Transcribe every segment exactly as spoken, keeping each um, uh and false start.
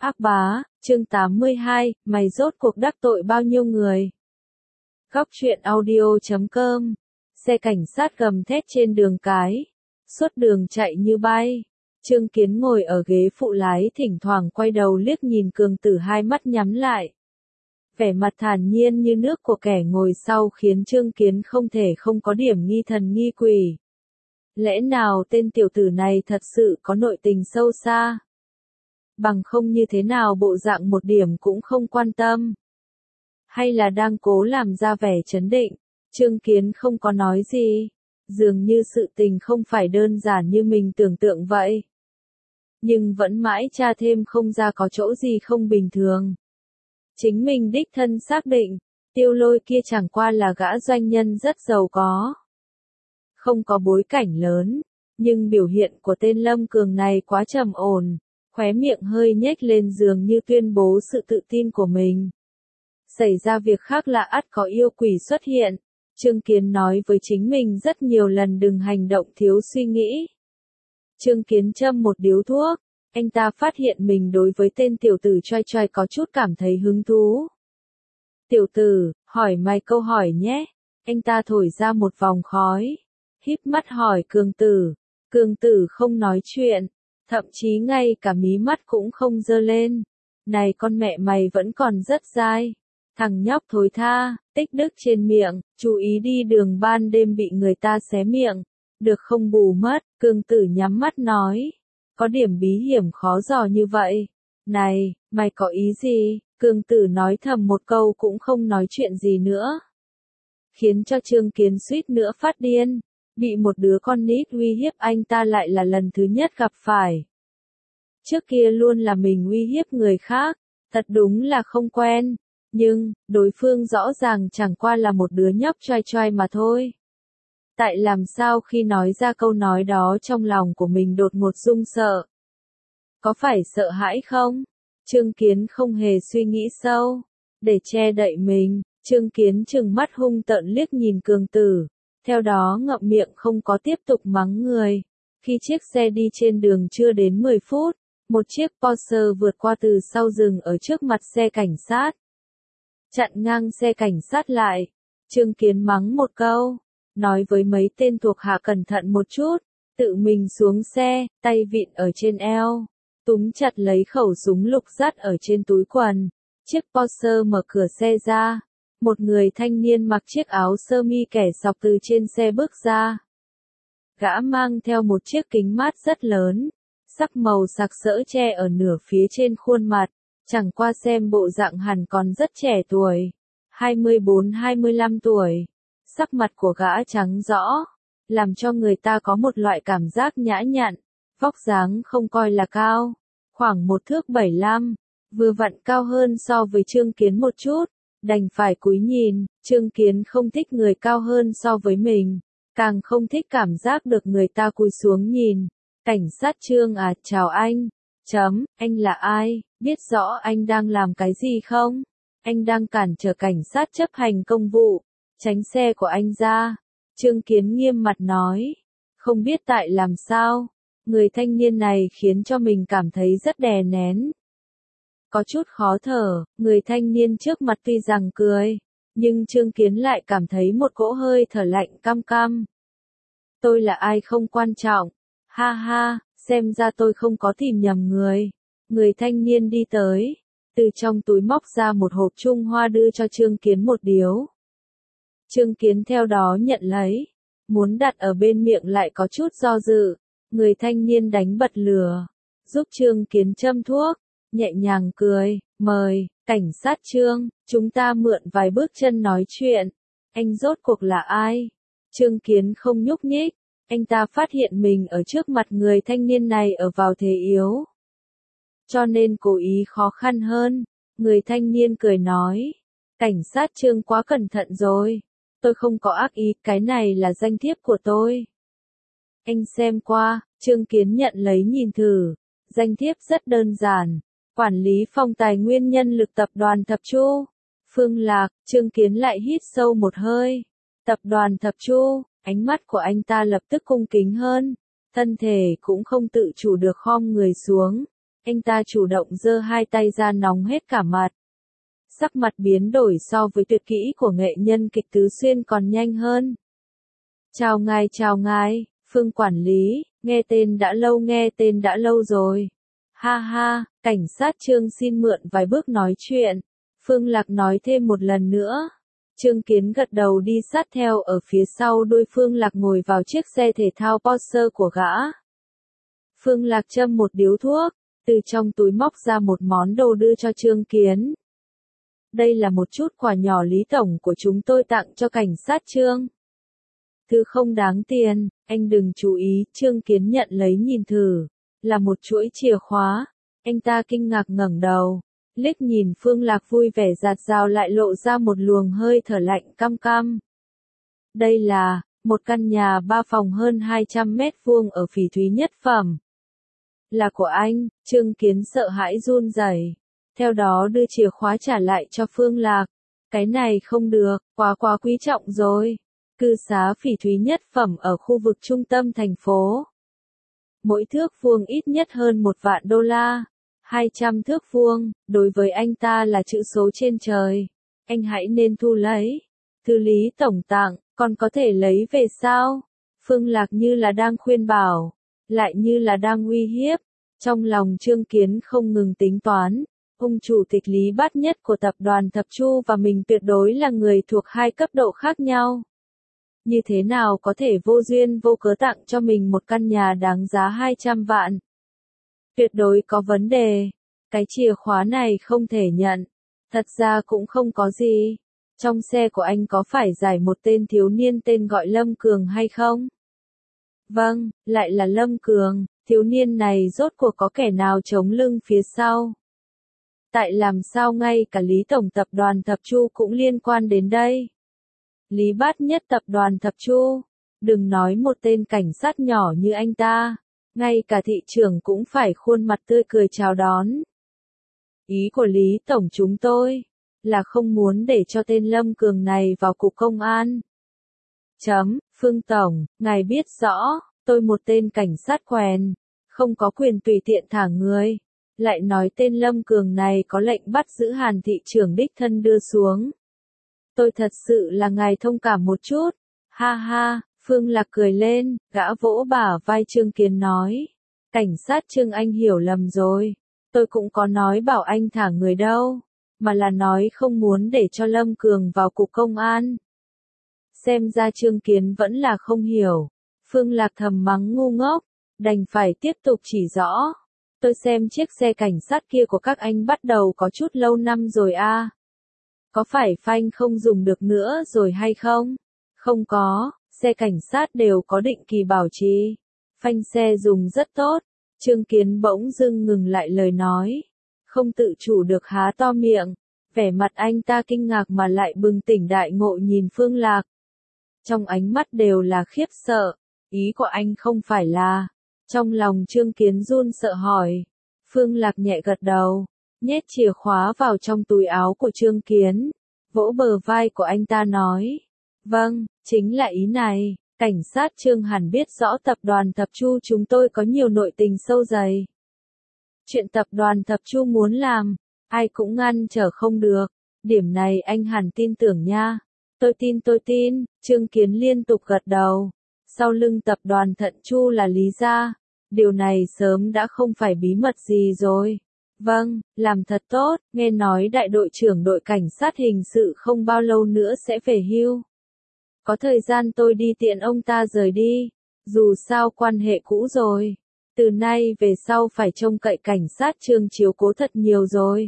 Ác bá, chương tám mươi hai, mày rốt cuộc đắc tội bao nhiêu người? Góc truyện audio chấm com. Xe cảnh sát gầm thét trên đường cái, suốt đường chạy như bay. Trương Kiến ngồi ở ghế phụ lái thỉnh thoảng quay đầu liếc nhìn Cường Tử hai mắt nhắm lại. Vẻ mặt thản nhiên như nước của kẻ ngồi sau khiến Trương Kiến không thể không có điểm nghi thần nghi quỷ. Lẽ nào tên tiểu tử này thật sự có nội tình sâu xa? Bằng không như thế nào bộ dạng một điểm cũng không quan tâm. Hay là đang cố làm ra vẻ trấn định? Trương Kiến không có nói gì. Dường như sự tình không phải đơn giản như mình tưởng tượng vậy. Nhưng vẫn mãi tra thêm không ra có chỗ gì không bình thường. Chính mình đích thân xác định, Tiêu Lôi kia chẳng qua là gã doanh nhân rất giàu có. Không có bối cảnh lớn, nhưng biểu hiện của tên Lâm Cường này quá trầm ổn, khóe miệng hơi nhếch lên dường như tuyên bố sự tự tin của mình. Xảy ra việc khác lạ ắt có yêu quỷ xuất hiện, Trương Kiến nói với chính mình rất nhiều lần đừng hành động thiếu suy nghĩ. Trương Kiến châm một điếu thuốc, anh ta phát hiện mình đối với tên tiểu tử choai choai có chút cảm thấy hứng thú. Tiểu tử, hỏi mày câu hỏi nhé. Anh ta thổi ra một vòng khói, híp mắt hỏi Cường Tử. Cường Tử không nói chuyện, thậm chí ngay cả mí mắt cũng không giơ lên. Này con mẹ mày vẫn còn rất dai. Thằng nhóc thối tha, tích đức trên miệng, chú ý đi đường ban đêm bị người ta xé miệng. Được không bù mất, Cường Tử nhắm mắt nói. Có điểm bí hiểm khó dò như vậy. Này, mày có ý gì? Cường Tử nói thầm một câu cũng không nói chuyện gì nữa. Khiến cho Trương Kiến suýt nữa phát điên. Bị một đứa con nít uy hiếp anh ta lại là lần thứ nhất gặp phải. Trước kia luôn là mình uy hiếp người khác, thật đúng là không quen. Nhưng, đối phương rõ ràng chẳng qua là một đứa nhóc choai choai mà thôi. Tại làm sao khi nói ra câu nói đó trong lòng của mình đột ngột run sợ? Có phải sợ hãi không? Trương Kiến không hề suy nghĩ sâu. Để che đậy mình, Trương Kiến trừng mắt hung tợn liếc nhìn Cường Tử. Theo đó ngậm miệng không có tiếp tục mắng người. Khi chiếc xe đi trên đường chưa đến mười phút, một chiếc Porsche vượt qua từ sau rừng ở trước mặt xe cảnh sát. Chặn ngang xe cảnh sát lại. Trương Kiến mắng một câu. Nói với mấy tên thuộc hạ cẩn thận một chút. Tự mình xuống xe, tay vịn ở trên eo. Túm chặt lấy khẩu súng lục dắt ở trên túi quần. Chiếc Porsche mở cửa xe ra. Một người thanh niên mặc chiếc áo sơ mi kẻ sọc từ trên xe bước ra. Gã mang theo một chiếc kính mát rất lớn, sắc màu sặc sỡ che ở nửa phía trên khuôn mặt, chẳng qua xem bộ dạng hẳn còn rất trẻ tuổi, hai mươi bốn hai mươi lăm tuổi. Sắc mặt của gã trắng rõ, làm cho người ta có một loại cảm giác nhã nhặn, vóc dáng không coi là cao, khoảng một thước bảy lăm, vừa vặn cao hơn so với Trương Kiến một chút. Đành phải cúi nhìn, Trương Kiến không thích người cao hơn so với mình, càng không thích cảm giác được người ta cúi xuống nhìn. Cảnh sát Trương à, chào anh. Chấm, anh là ai, biết rõ anh đang làm cái gì không? Anh đang cản trở cảnh sát chấp hành công vụ, tránh xe của anh ra. Trương Kiến nghiêm mặt nói, không biết tại làm sao, người thanh niên này khiến cho mình cảm thấy rất đè nén. Có chút khó thở, người thanh niên trước mặt tuy rằng cười, nhưng Trương Kiến lại cảm thấy một cỗ hơi thở lạnh căm căm. Tôi là ai không quan trọng, ha ha, xem ra tôi không có tìm nhầm người. Người thanh niên đi tới, từ trong túi móc ra một hộp Trung Hoa đưa cho Trương Kiến một điếu. Trương Kiến theo đó nhận lấy, muốn đặt ở bên miệng lại có chút do dự. Người thanh niên đánh bật lửa, giúp Trương Kiến châm thuốc. Nhẹ nhàng cười, mời, cảnh sát Trương, chúng ta mượn vài bước chân nói chuyện. Anh rốt cuộc là ai? Trương Kiến không nhúc nhích, anh ta phát hiện mình ở trước mặt người thanh niên này ở vào thế yếu. Cho nên cố ý khó khăn hơn, người thanh niên cười nói. Cảnh sát Trương quá cẩn thận rồi, tôi không có ác ý, cái này là danh thiếp của tôi. Anh xem qua, Trương Kiến nhận lấy nhìn thử, danh thiếp rất đơn giản. Quản lý phòng tài nguyên nhân lực tập đoàn Thập Chu. Phương Lạc, Trương Kiến lại hít sâu một hơi. Tập đoàn Thập Chu, ánh mắt của anh ta lập tức cung kính hơn. Thân thể cũng không tự chủ được khom người xuống. Anh ta chủ động giơ hai tay ra nóng hết cả mặt. Sắc mặt biến đổi so với tuyệt kỹ của nghệ nhân kịch Tứ Xuyên còn nhanh hơn. Chào ngài chào ngài, Phương quản lý, nghe tên đã lâu nghe tên đã lâu rồi. Ha ha, cảnh sát Trương xin mượn vài bước nói chuyện. Phương Lạc nói thêm một lần nữa. Trương Kiến gật đầu đi sát theo ở phía sau đuôi Phương Lạc ngồi vào chiếc xe thể thao Porsche của gã. Phương Lạc châm một điếu thuốc, từ trong túi móc ra một món đồ đưa cho Trương Kiến. Đây là một chút quà nhỏ Lý Tổng của chúng tôi tặng cho cảnh sát Trương. Thứ không đáng tiền, anh đừng chú ý, Trương Kiến nhận lấy nhìn thử. Là một chuỗi chìa khóa. Anh ta kinh ngạc ngẩng đầu. Liếc nhìn Phương Lạc vui vẻ rạt rào lại lộ ra một luồng hơi thở lạnh căm căm. Đây là, một căn nhà ba phòng hơn hai trăm mét vuông ở Phỉ Thúy Nhất Phẩm. Là của anh, Trương Kiến sợ hãi run rẩy. Theo đó đưa chìa khóa trả lại cho Phương Lạc. Cái này không được, quá quá quý trọng rồi. Cư xá Phỉ Thúy Nhất Phẩm ở khu vực trung tâm thành phố. Mỗi thước vuông ít nhất hơn một vạn đô la. hai trăm thước vuông, đối với anh ta là chữ số trên trời. Anh hãy nên thu lấy. Thư Lý Tổng tặng, còn có thể lấy về sao? Phương Lạc như là đang khuyên bảo, lại như là đang uy hiếp. Trong lòng Trương Kiến không ngừng tính toán. Ông chủ tịch Lý Bát Nhất của tập đoàn Thập Chu và mình tuyệt đối là người thuộc hai cấp độ khác nhau. Như thế nào có thể vô duyên vô cớ tặng cho mình một căn nhà đáng giá hai trăm vạn? Tuyệt đối có vấn đề. Cái chìa khóa này không thể nhận. Thật ra cũng không có gì. Trong xe của anh có phải giải một tên thiếu niên tên gọi Lâm Cường hay không? Vâng, lại là Lâm Cường. Thiếu niên này rốt cuộc có kẻ nào chống lưng phía sau? Tại làm sao ngay cả Lý Tổng tập đoàn Thập Chu cũng liên quan đến đây? Lý Bát Nhất tập đoàn Thập Chu. Đừng nói một tên cảnh sát nhỏ như anh ta. Ngay cả thị trưởng cũng phải khuôn mặt tươi cười chào đón. Ý của Lý Tổng chúng tôi là không muốn để cho tên Lâm Cường này vào cục công an. Chấm, Phương Tổng, ngài biết rõ, tôi một tên cảnh sát quèn, không có quyền tùy tiện thả người. Lại nói tên Lâm Cường này có lệnh bắt giữ Hàn thị trưởng đích thân đưa xuống. Tôi thật sự là ngài thông cảm một chút. Ha ha, Phương Lạc cười lên, gã vỗ bả vai Trương Kiến nói. Cảnh sát Trương anh hiểu lầm rồi. Tôi cũng có nói bảo anh thả người đâu. Mà là nói không muốn để cho Lâm Cường vào cục công an. Xem ra Trương Kiến vẫn là không hiểu. Phương Lạc thầm mắng ngu ngốc. Đành phải tiếp tục chỉ rõ. Tôi xem chiếc xe cảnh sát kia của các anh bắt đầu có chút lâu năm rồi a. À. Có phải phanh không dùng được nữa rồi hay không? Không có, xe cảnh sát đều có định kỳ bảo trì. Phanh xe dùng rất tốt. Trương Kiến bỗng dưng ngừng lại lời nói. Không tự chủ được há to miệng. Vẻ mặt anh ta kinh ngạc mà lại bừng tỉnh đại ngộ nhìn Phương Lạc. Trong ánh mắt đều là khiếp sợ. Ý của anh không phải là... Trong lòng Trương Kiến run sợ hỏi. Phương Lạc nhẹ gật đầu. Nhét chìa khóa vào trong túi áo của Trương Kiến. Vỗ bờ vai của anh ta nói. Vâng, chính là ý này. Cảnh sát Trương hẳn biết rõ tập đoàn Thập Chu chúng tôi có nhiều nội tình sâu dày. Chuyện tập đoàn Thập Chu muốn làm, ai cũng ngăn trở không được. Điểm này anh hẳn tin tưởng nha. Tôi tin tôi tin, Trương Kiến liên tục gật đầu. Sau lưng tập đoàn Thận Chu là Lý gia. Điều này sớm đã không phải bí mật gì rồi. Vâng, làm thật tốt, nghe nói đại đội trưởng đội cảnh sát hình sự không bao lâu nữa sẽ về hưu. Có thời gian tôi đi tiện ông ta rời đi, dù sao quan hệ cũ rồi. Từ nay về sau phải trông cậy cảnh sát Trương chiếu cố thật nhiều rồi.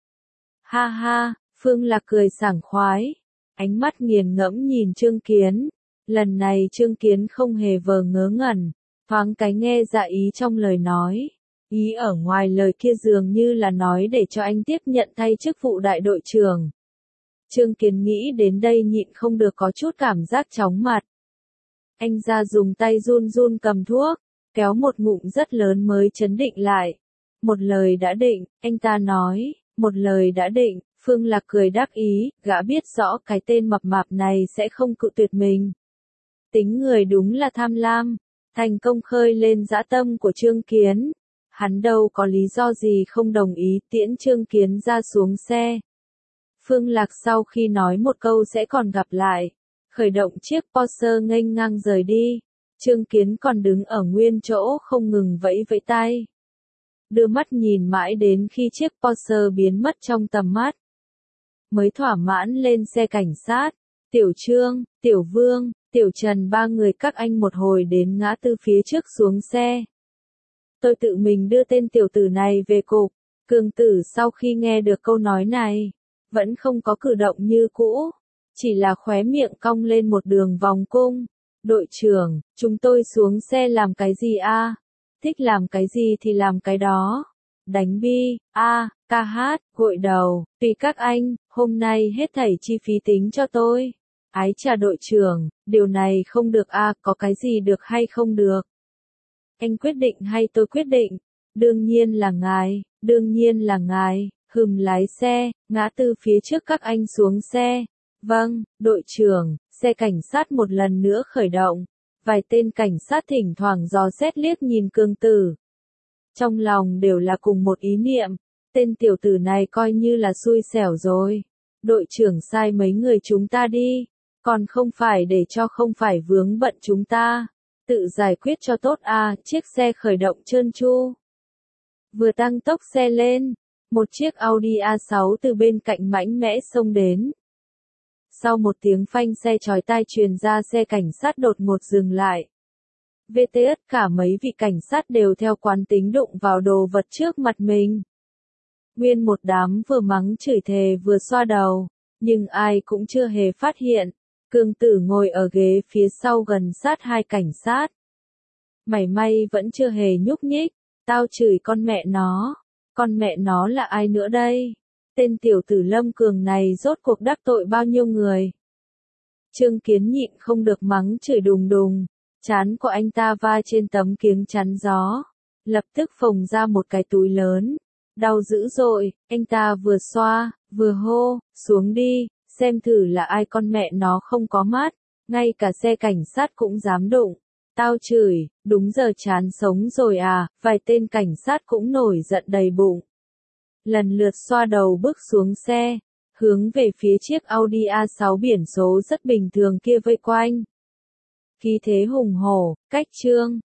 Ha ha, Phương Lạc cười sảng khoái, ánh mắt nghiền ngẫm nhìn Trương Kiến. Lần này Trương Kiến không hề vờ ngớ ngẩn, thoáng cái nghe ra ý trong lời nói. Ý ở ngoài lời kia dường như là nói để cho anh tiếp nhận thay chức vụ đại đội trưởng. Trương Kiến nghĩ đến đây nhịn không được có chút cảm giác chóng mặt. Anh ra dùng tay run run cầm thuốc, kéo một ngụm rất lớn mới chấn định lại. Một lời đã định, anh ta nói, một lời đã định, Phương Lạc cười đáp ý, gã biết rõ cái tên mập mạp này sẽ không cự tuyệt mình. Tính người đúng là tham lam, thành công khơi lên dã tâm của Trương Kiến. Hắn đâu có lý do gì không đồng ý tiễn Trương Kiến ra xuống xe. Phương Lạc sau khi nói một câu sẽ còn gặp lại, khởi động chiếc Porsche nghênh ngang rời đi. Trương Kiến còn đứng ở nguyên chỗ không ngừng vẫy vẫy tay. Đưa mắt nhìn mãi đến khi chiếc Porsche biến mất trong tầm mắt. Mới thỏa mãn lên xe cảnh sát. Tiểu Trương, Tiểu Vương, Tiểu Trần ba người các anh một hồi đến ngã tư phía trước xuống xe. Tôi tự mình đưa tên tiểu tử này về cục. Cường Tử sau khi nghe được câu nói này, vẫn không có cử động như cũ, chỉ là khóe miệng cong lên một đường vòng cung. Đội trưởng, chúng tôi xuống xe làm cái gì a? Thích làm cái gì thì làm cái đó. Đánh bi, a, ca hát, gội đầu, tùy các anh, hôm nay hết thảy chi phí tính cho tôi. Ái chà đội trưởng, điều này không được a, có cái gì được hay không được? Anh quyết định hay tôi quyết định? Đương nhiên là ngài, đương nhiên là ngài. Hừm lái xe, ngã tư phía trước các anh xuống xe. Vâng, đội trưởng, xe cảnh sát một lần nữa khởi động. Vài tên cảnh sát thỉnh thoảng dò xét liếc nhìn Cường Tử. Trong lòng đều là cùng một ý niệm, tên tiểu tử này coi như là xui xẻo rồi. Đội trưởng sai mấy người chúng ta đi, còn không phải để cho không phải vướng bận chúng ta. Tự giải quyết cho tốt à, chiếc xe khởi động trơn tru. Vừa tăng tốc xe lên, một chiếc Audi a sáu từ bên cạnh mạnh mẽ xông đến. Sau một tiếng phanh xe chói tai truyền ra, xe cảnh sát đột ngột dừng lại. vê tê ét cả mấy vị cảnh sát đều theo quán tính đụng vào đồ vật trước mặt mình. Nguyên một đám vừa mắng chửi thề vừa xoa đầu, nhưng ai cũng chưa hề phát hiện. Cường Tử ngồi ở ghế phía sau gần sát hai cảnh sát. Mảy may vẫn chưa hề nhúc nhích, tao chửi con mẹ nó. Con mẹ nó là ai nữa đây? Tên tiểu tử Lâm Cường này rốt cuộc đắc tội bao nhiêu người? Trương Kiến nhịn không được mắng chửi đùng đùng, trán của anh ta va trên tấm kiếng chắn gió, lập tức phồng ra một cái túi lớn, đau dữ dội, anh ta vừa xoa, vừa hô, xuống đi, xem thử là ai con mẹ nó không có mắt, ngay cả xe cảnh sát cũng dám đụng. Tao chửi, đúng giờ chán sống rồi à, vài tên cảnh sát cũng nổi giận đầy bụng. Lần lượt xoa đầu bước xuống xe, hướng về phía chiếc Audi a sáu biển số rất bình thường kia vây quanh. Khí thế hùng hổ, cách Trương